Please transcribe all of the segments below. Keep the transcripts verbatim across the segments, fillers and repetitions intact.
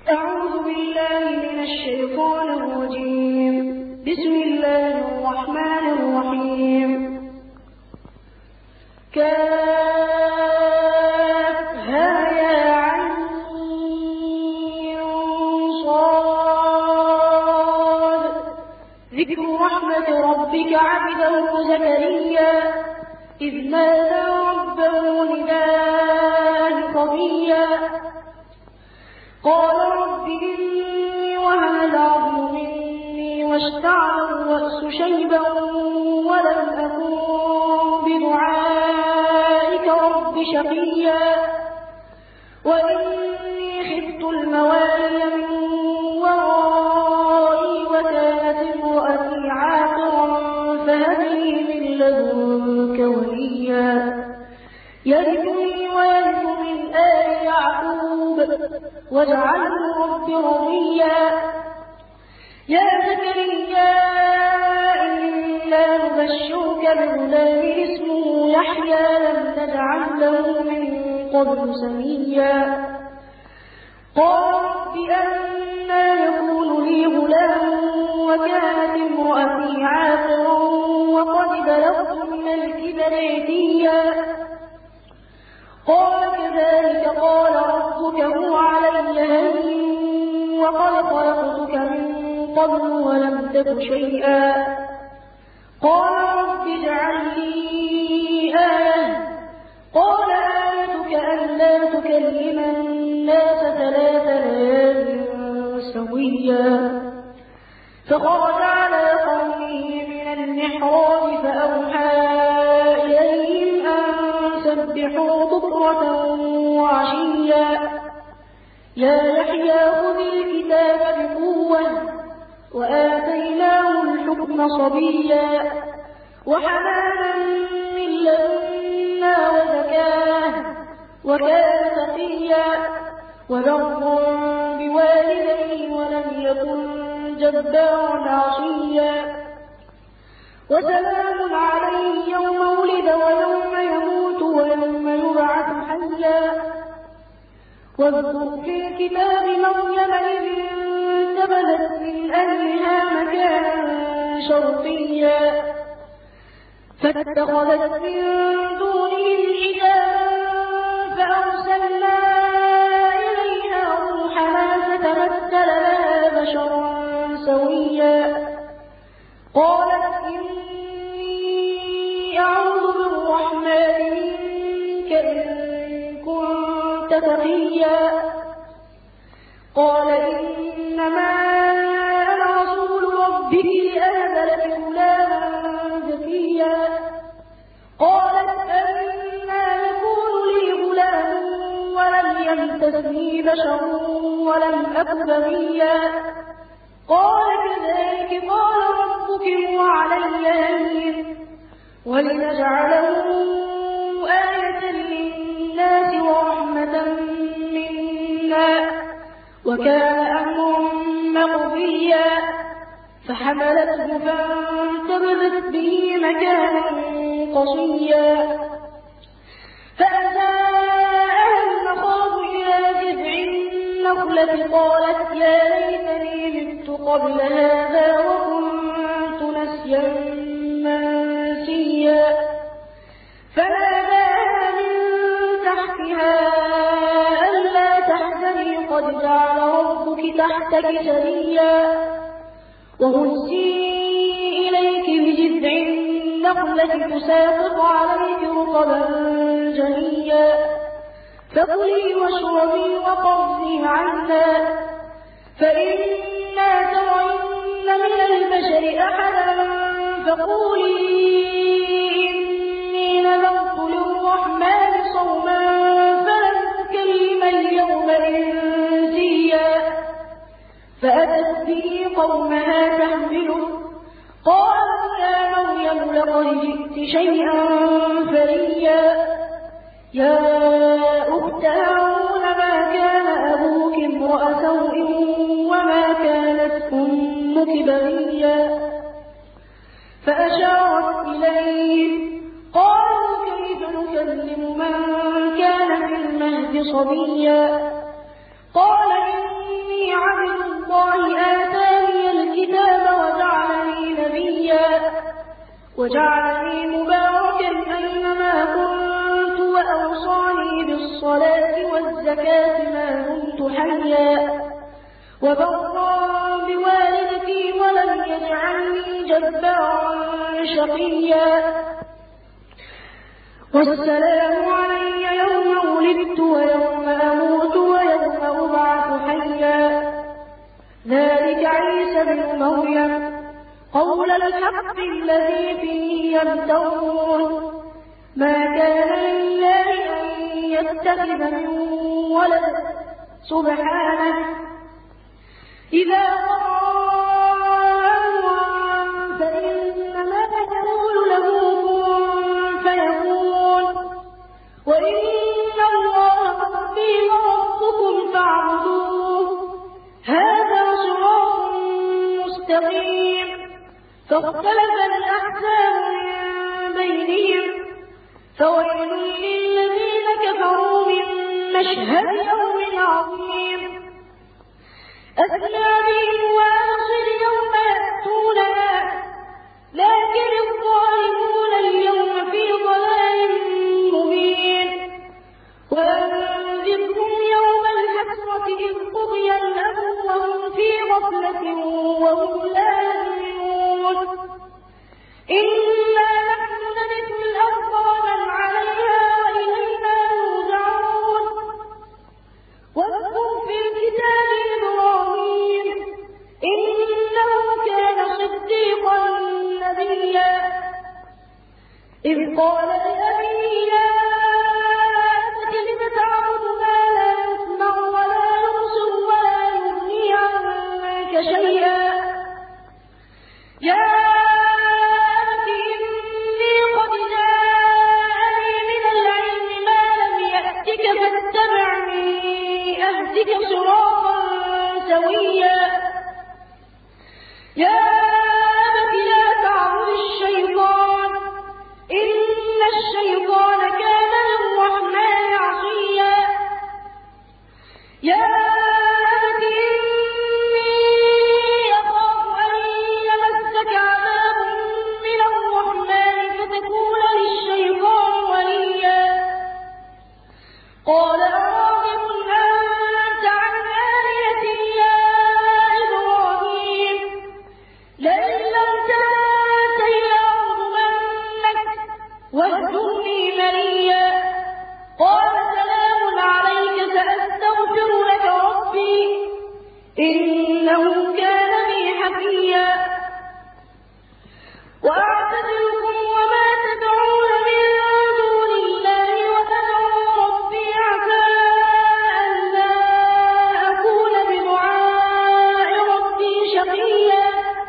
أعوذ بالله من الشيطان الرجيم. بسم الله الرحمن الرحيم. كافها يا عين صاد. ذكر رحمة ربك عبده زكريا إذ نادى ربه نداء خفيا قال رب إني وهن العظم مني واشتعل الرأس شيبا ولم أكن بدعائك رب شقيا وإني خفت الموالي من ورائي وكانت امرأتي عاقرا فهب لي من لدنك وليا يرثني ويرث من آل يعقوب واجعله رب رضيا. يا زكريا إنا نبشرك بغلام اسمه يحيى لم نجعل له من قبل سميا قال رب أنى يكون لي غلام وكانت امرأتي عاقرا وقد بلغت من الكبر عتيا قال كذلك قال ربك هو علي هين وقد خلقتك من قبل ولم تك شيئا قال رب اجعل لي آية قال آيتك ألا تكلم الناس ثلاث ليال سويا فخرج على قومه من المحراب فأوحى إليهم أن سبحوا بكرة وعشيا يا يحيى خذ الكتاب بقوة وآتيناه الحكم صبيا وحنانا من لدنا وزكاة وكان تقيا وبرا بوالديه ولم يكن جبارا عصيا وسلام عليه يوم ولد ويوم يموت ويوم يبعث حيا واذكر في الكتاب مريم إذ انتبذت من أهلها مكانا شرقيا فاتخذت من دونهم حجابا فأرسلنا إليها روحنا فتمثل لها بشرا سويا قالت إني أعوذ بالرحمن منك إن كنت تقيا قال إنما أنا رسول ربك لأهب لك غلاما زكيا قالت أنى يكون لي غلام ولم يمسسني بشر ولم أك بغيا قال كذلك قال ربك هو علي هين ولنجعله آية للناس ورحمة منا وكان أمرا مقضيا فحملته فانتبذت به مكانا قصيا فأتاها المخاض إلى جذع النخلة قالت يا ليتني مت قبل هذا وكنت نسيا منسيا فناداها من تحتها ألا تحزني قد جعل ربك تحتك سريا وهزي إليك بجذع النخلة تساقط عليك رطبا جنيا فكلي واشربي وقضي عنا فإما ترين من البشر أحدا فقولي إني نذرت للرحمن صوما فلن أكلم اليوم إنسيا فأتت به قومها تحمله قالوا يا مريم لقد جئت شيئا فريا يا أخت هارون ما كان أبوك امرأ سوء وما كانت أمك بغيا فأشارت إليه قالوا كيف نكلم من كان في المهد صبيا قال إني وجعلني مباركا أينما كنت وأوصاني بالصلاة والزكاة ما دمت حيا وبرا بوالدتي ولم يجعلني جبارا شقيا والسلام علي يوم ولدت ويوم أموت ويوم أبعث حيا ذلك عيسى بن مريم قول الحق الذي فيه يمترون ما كان لله أن يتخذ من ولد سبحانه إذا قضى أمرا فإنما يقول له كن فيكون وإن الله ربي وربكم فاعبدوه هذا صراط مستقيم فاختلف الأحزاب من بينهم فويل للذين كفروا من مشهد يوم عظيم أسمع بهم وأبصر يوم يأتوننا لكن الظالمون اليوم في ضلال مبين وأنذرهم يوم الحسرة إذ قضي الأمر وهم في غفلة وهم لا يؤمنون إنا نحن نرث الأرض ومن عليها وإلينا يرجعون واذكر في الكتاب إبراهيم إنه كان صديقا نبيا إذ قال لأبيه يا أبت لم تعبد ما لا يسمع ولا يبصر ولا يغني عنك شيئا يا أبت إني قد جاءني من العلم ما لم يأتك فاتبعني أهدك صراطا سويا يا أبت لا تعبد الشيطان إن الشيطان كان للرحمن عصيا يا أبت إني أخاف أن يمسك عذاب من الرحمن فتكون للشيطان وليا قال أراغب أنت عن آلهتي يا إبراهيم لئن لم تنته لأرجمنك واهجرني مليا قال سلام عليك سأستغفر لك ربي إنه كان بي حفيا وأعتزلكم وما تدعون من دون الله وأدعو ربي عسى ألا أكون بدعاء ربي شقيا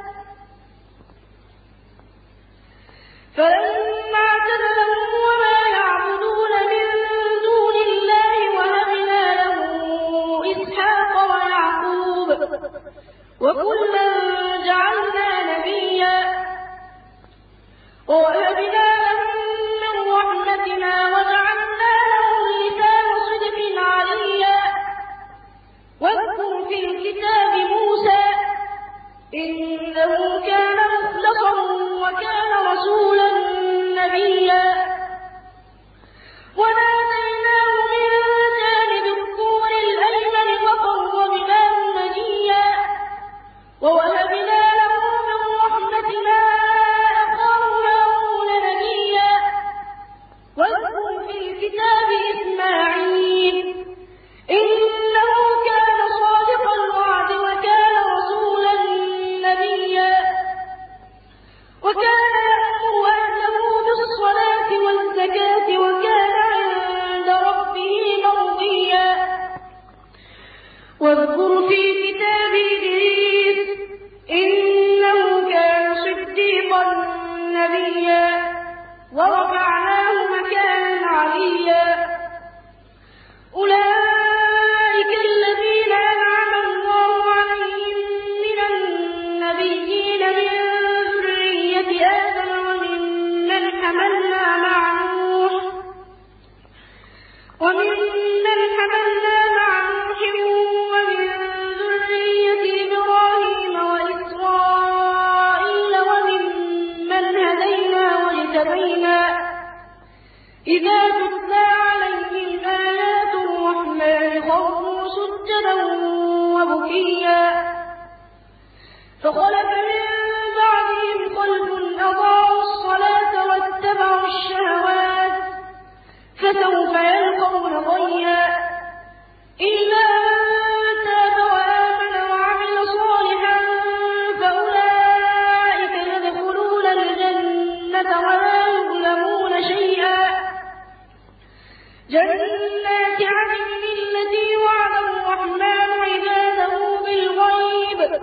فلما اعتزلهم وما يعبدون من دون الله وهبنا له إسحاق ويعقوب وكلا جعلنا نبيا ووهبنا لهم من رحمتنا وجعلنا لهم لسان صدق عليا واذكر في الكتاب موسى إنه كان مخلصا وكان رسولا نبيا وناديناه من جانب الطور الأيمن وقربناه نجيا ووهبنا له من رحمتنا أخاه هارون نبيا واذكر في الكتاب إسماعيل إنه كان صادق الوعد وكان رسولا نبيا وكان يأمر أهله بالصلاة والزكاة وكان عند ربه مرضيا واذكر في الكتاب إدريس إنه كان صديقا نبيا ورفعناه مكانا عليا أولئك الذين أنعم الله عليهم من النبيين من ذرية آدم وممن حملنا مع نوح وممن حملنا مع نوح ومن ذرية وبكيا فخلف من بعدهم خلف أضاعوا الصلاة واتبعوا الشهوات فسوف يلقون غيا إلا من تاب وآمن وعمل صالحا فأولئك يدخلون الجنة ولا يظلمون شيئا جنات عدن التي وعد الرحمن عباده بالغيب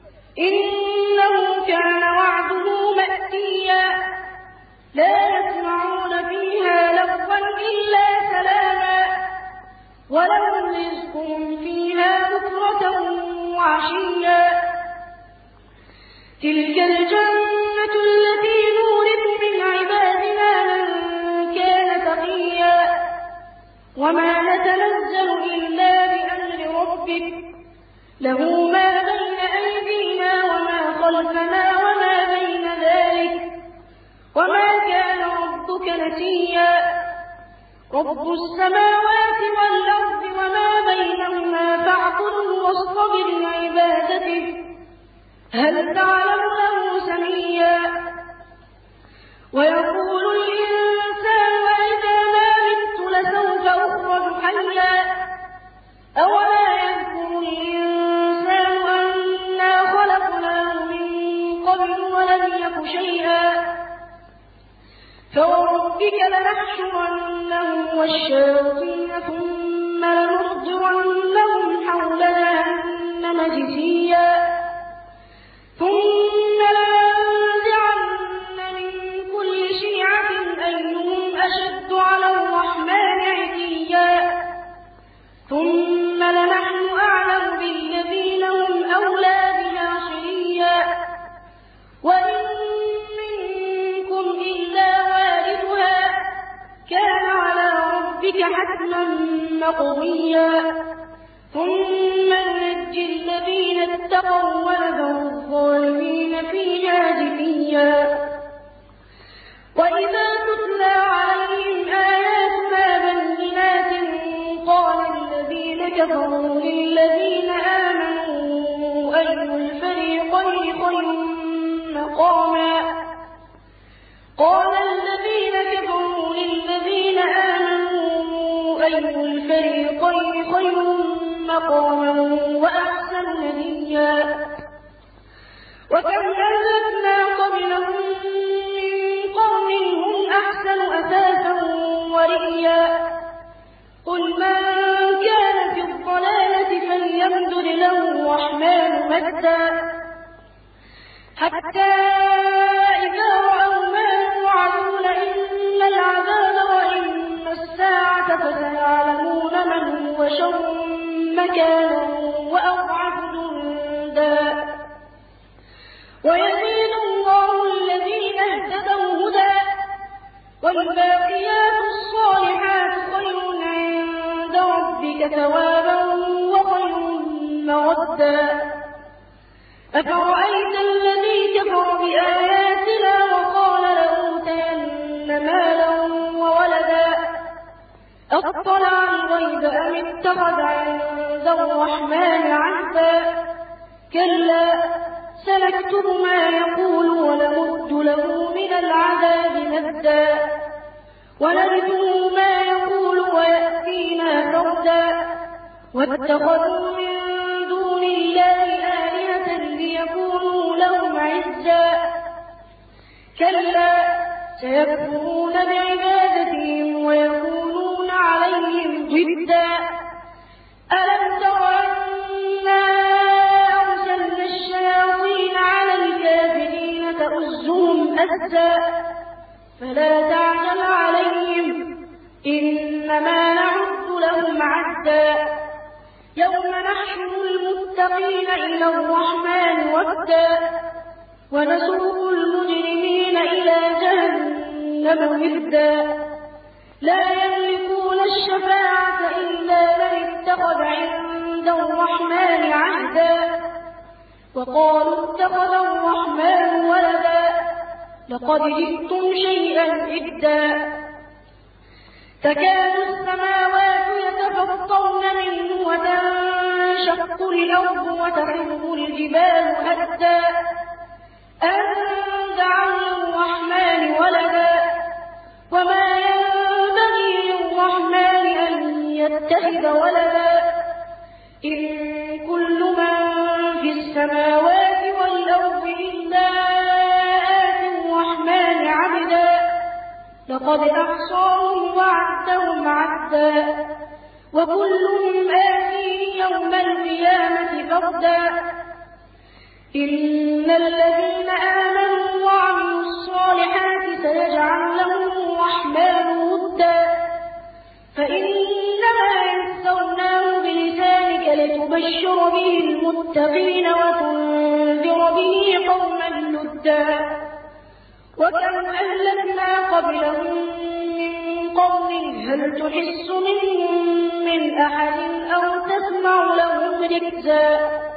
إنه كان وعده مأتيا لا يسمعون فيها لغوا إلا سلاما ولهم رزقهم فيها بكرة وعشيا تلك الجنة التي نورث من عبادنا من كان تقيا وما نتنزل إلا بأمر ربك له ما بين أيدينا وما خلفنا وما بين ذلك وما كان ربك نسيا رب السماوات والأرض وما بينهما فاعبده واصطبر لعبادته هل تعلم له سميا ويقول الإنسان وإذا ما مت لسوف أخرج حيا أولا يذكر الإنسان أنا خلقناه من قبل ولم يك شيئا فوربك لنحشرنهم والشياطين ثم لنحضرنهم حول جهنم جثيا ثم لننزعن من كل شيعة أيهم أشد على الرحمن عتيا ثم لنحن أعلم بالذين هم أولى بها صليا وإن منكم إلا واردها كان على ربك حتما مقضيا ثم ننجي الذين اتقوا ونذر الظالمين فيها جثيا وإذا تتلى عليهم آياتنا بينات قال الذين كفروا للذين آمنوا أي الفريقين خير مقاما قال الذين كفروا للذين آمنوا أي الفريقين خير مقاما وأحسن نديا وكم أهلكنا قبلهم من قرن هم أحسن أثاثا ورئيا قل من كان في الضلالة فليمدد له الرحمن مدا حتى إذا رأوا ما يوعدون إما العذاب وإما الساعة فسيعلمون من هو شر مكانا وأضعف جندا ويزيد الله الذين اهتدوا هدى والباقيات الصالحات خير عند ربك ثوابا وخير مردا أفرأيت الذي كفر بآياتنا وقال لأوتين مالا وولدا أطلع الغيب أم اتخذ عند الرحمن عهدا كلا سنكتب ما يقول ونمد له من العذاب مدا ونرثه ما يقول ويأتينا فردا واتخذوا من دون الله آلهة ليكونوا لهم عزا كلا سيكفرون بعبادتهم ويكونون عليهم ضدا ألم تر أنا أرسلنا الشياطين على الكافرين تؤزهم أزا فلا تعجل عليهم إنما نعد لهم عدا يوم نحشر المتقين إلى الرحمن وفدا ونسوق المجرمين إلى جهنم وردا لا يملكون الشفاعة إلا من اتخذ عند الرحمن عهدا وقالوا اتخذ الرحمن ولدا لقد جئتم شيئا إدا تكاد السماوات يتفطرن منه وتنشق تنشق الأرض وتخر الجبال هدا أن دعوا للرحمن ولدا وما ينبغي للرحمن أن يتخذ ولدا إن كل من في السماوات والأرض إلا آتي الرحمن عبدا لقد أحصاهم وعدهم عدا وكلهم آتيه يوم القيامة فردا إن الذين آمنوا وعملوا الصالحات سيجعل لهم الرحمن ودا فإنما يسرناه بلسانك لتبشر به المتقين وتنذر به قوما لدا وكم أهلكنا قبلهم من قرن هل تحس منهم من أحد أو تسمع لهم ركزا